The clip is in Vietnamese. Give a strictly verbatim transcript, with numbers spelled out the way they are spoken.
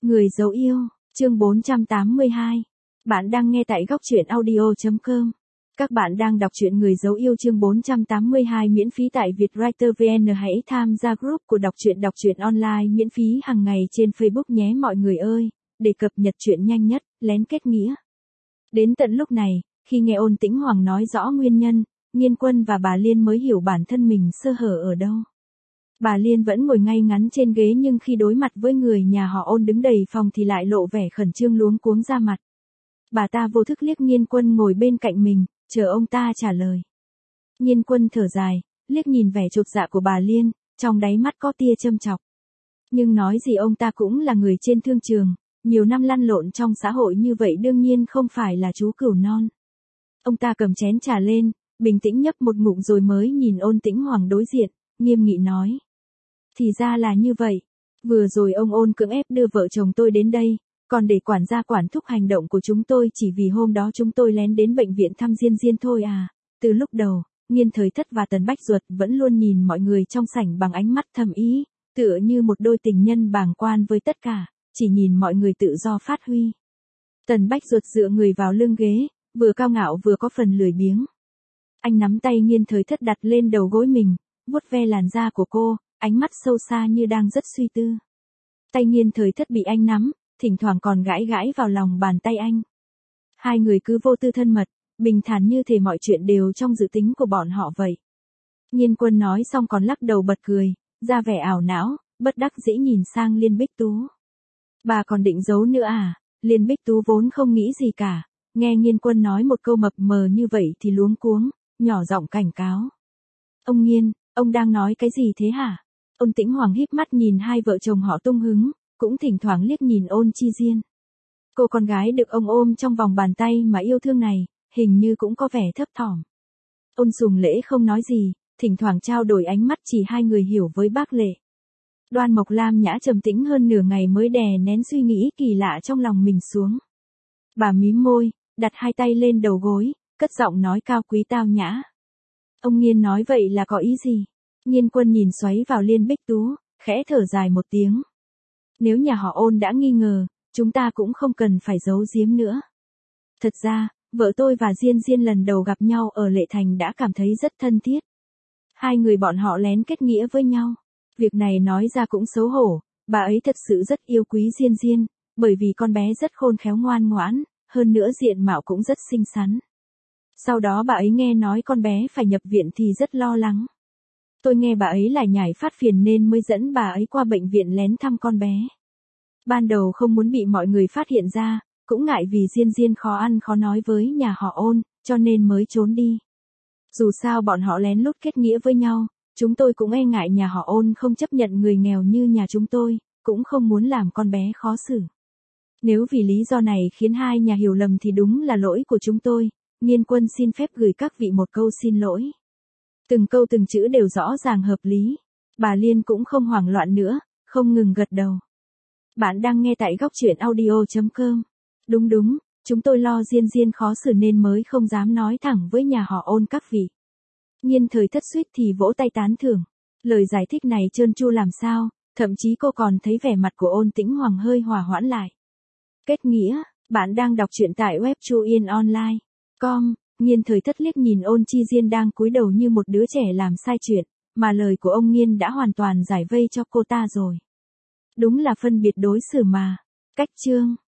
Người dấu yêu, chương bốn trăm tám mươi hai. Bạn đang nghe tại góc truyện audio chấm com. Các bạn đang đọc truyện Người dấu yêu chương bốn trăm tám mươi hai miễn phí tại Vietwriter vê en. Hãy tham gia group của đọc truyện đọc truyện online miễn phí hàng ngày trên Facebook nhé mọi người ơi, để cập nhật truyện nhanh nhất, lén kết nghĩa. Đến tận lúc này, khi nghe Ôn Tĩnh Hoàng nói rõ nguyên nhân, Nghiên Quân và bà Liên mới hiểu bản thân mình sơ hở ở đâu. Bà Liên vẫn ngồi ngay ngắn trên ghế nhưng khi đối mặt với người nhà họ Ôn đứng đầy phòng thì lại lộ vẻ khẩn trương luống cuống ra mặt. Bà ta vô thức liếc Nghiên Quân ngồi bên cạnh mình, chờ ông ta trả lời. Nghiên Quân thở dài, liếc nhìn vẻ chột dạ của bà Liên, trong đáy mắt có tia châm chọc. Nhưng nói gì ông ta cũng là người trên thương trường, nhiều năm lăn lộn trong xã hội như vậy đương nhiên không phải là chú cừu non. Ông ta cầm chén trà lên, bình tĩnh nhấp một ngụm rồi mới nhìn Ôn Tĩnh Hoàng đối diện, nghiêm nghị nói. Thì ra là như vậy. Vừa rồi ông Ôn cưỡng ép đưa vợ chồng tôi đến đây, còn để quản gia quản thúc hành động của chúng tôi chỉ vì hôm đó chúng tôi lén đến bệnh viện thăm Diên Diên thôi à. Từ lúc đầu, Nghiên Thời Thất và Tần Bách Duật vẫn luôn nhìn mọi người trong sảnh bằng ánh mắt thầm ý, tựa như một đôi tình nhân bàng quan với tất cả, chỉ nhìn mọi người tự do phát huy. Tần Bách Duật dựa người vào lưng ghế, vừa cao ngạo vừa có phần lười biếng. Anh nắm tay Nghiên Thời Thất đặt lên đầu gối mình, vuốt ve làn da của cô, ánh mắt sâu xa như đang rất suy tư. Tay Nghiên Thời Thất bị anh nắm, thỉnh thoảng còn gãi gãi vào lòng bàn tay anh. Hai người cứ vô tư thân mật, bình thản như thể mọi chuyện đều trong dự tính của bọn họ vậy. Nghiên Quân nói xong còn lắc đầu bật cười, ra vẻ ảo não, bất đắc dĩ nhìn sang Liên Bích Tú. Bà còn định giấu nữa à? Liên Bích Tú vốn không nghĩ gì cả, nghe Nghiên Quân nói một câu mập mờ như vậy thì luống cuống, nhỏ giọng cảnh cáo. Ông Nghiên, ông đang nói cái gì thế hả? Ôn Tĩnh Hoàng híp mắt nhìn hai vợ chồng họ tung hứng, cũng thỉnh thoảng liếc nhìn Ôn Chi Diên. Cô con gái được ông ôm trong vòng bàn tay mà yêu thương này, hình như cũng có vẻ thấp thỏm. Ôn Sùng Lễ không nói gì, thỉnh thoảng trao đổi ánh mắt chỉ hai người hiểu với bác Lệ. Đoan Mộc Lam nhã trầm tĩnh hơn nửa ngày mới đè nén suy nghĩ kỳ lạ trong lòng mình xuống. Bà mím môi, đặt hai tay lên đầu gối, cất giọng nói cao quý tao nhã. Ông Nghiên nói vậy là có ý gì? Nghiên Quân nhìn xoáy vào Liên Bích Tú, khẽ thở dài một tiếng. Nếu nhà họ Ôn đã nghi ngờ, chúng ta cũng không cần phải giấu giếm nữa. Thật ra, vợ tôi và Diên Diên lần đầu gặp nhau ở Lệ Thành đã cảm thấy rất thân thiết. Hai người bọn họ lén kết nghĩa với nhau. Việc này nói ra cũng xấu hổ, bà ấy thật sự rất yêu quý Diên Diên, bởi vì con bé rất khôn khéo ngoan ngoãn, hơn nữa diện mạo cũng rất xinh xắn. Sau đó bà ấy nghe nói con bé phải nhập viện thì rất lo lắng. Tôi nghe bà ấy lại nhảy phát phiền nên mới dẫn bà ấy qua bệnh viện lén thăm con bé. Ban đầu không muốn bị mọi người phát hiện ra, cũng ngại vì Diên Diên khó ăn khó nói với nhà họ Ôn, cho nên mới trốn đi. Dù sao bọn họ lén lút kết nghĩa với nhau, chúng tôi cũng e ngại nhà họ Ôn không chấp nhận người nghèo như nhà chúng tôi, cũng không muốn làm con bé khó xử. Nếu vì lý do này khiến hai nhà hiểu lầm thì đúng là lỗi của chúng tôi, Nghiên Quân xin phép gửi các vị một câu xin lỗi. Từng câu từng chữ đều rõ ràng hợp lý. Bà Liên cũng không hoảng loạn nữa, không ngừng gật đầu. Bạn đang nghe tại góc truyện audio chấm com. Đúng đúng, chúng tôi lo Diên Diên khó xử nên mới không dám nói thẳng với nhà họ Ôn các vị. Nghiên Thời Thất suýt thì vỗ tay tán thưởng. Lời giải thích này trơn tru làm sao, thậm chí cô còn thấy vẻ mặt của Ôn Tĩnh Hoàng hơi hòa hoãn lại. Kết nghĩa, bạn đang đọc truyện tại web chuyenonline chấm com. Nghiên Thời Thất liếc nhìn Ôn Chi Diên đang cúi đầu như một đứa trẻ làm sai chuyện, mà lời của ông Nghiên đã hoàn toàn giải vây cho cô ta rồi. Đúng là phân biệt đối xử mà. Cách chương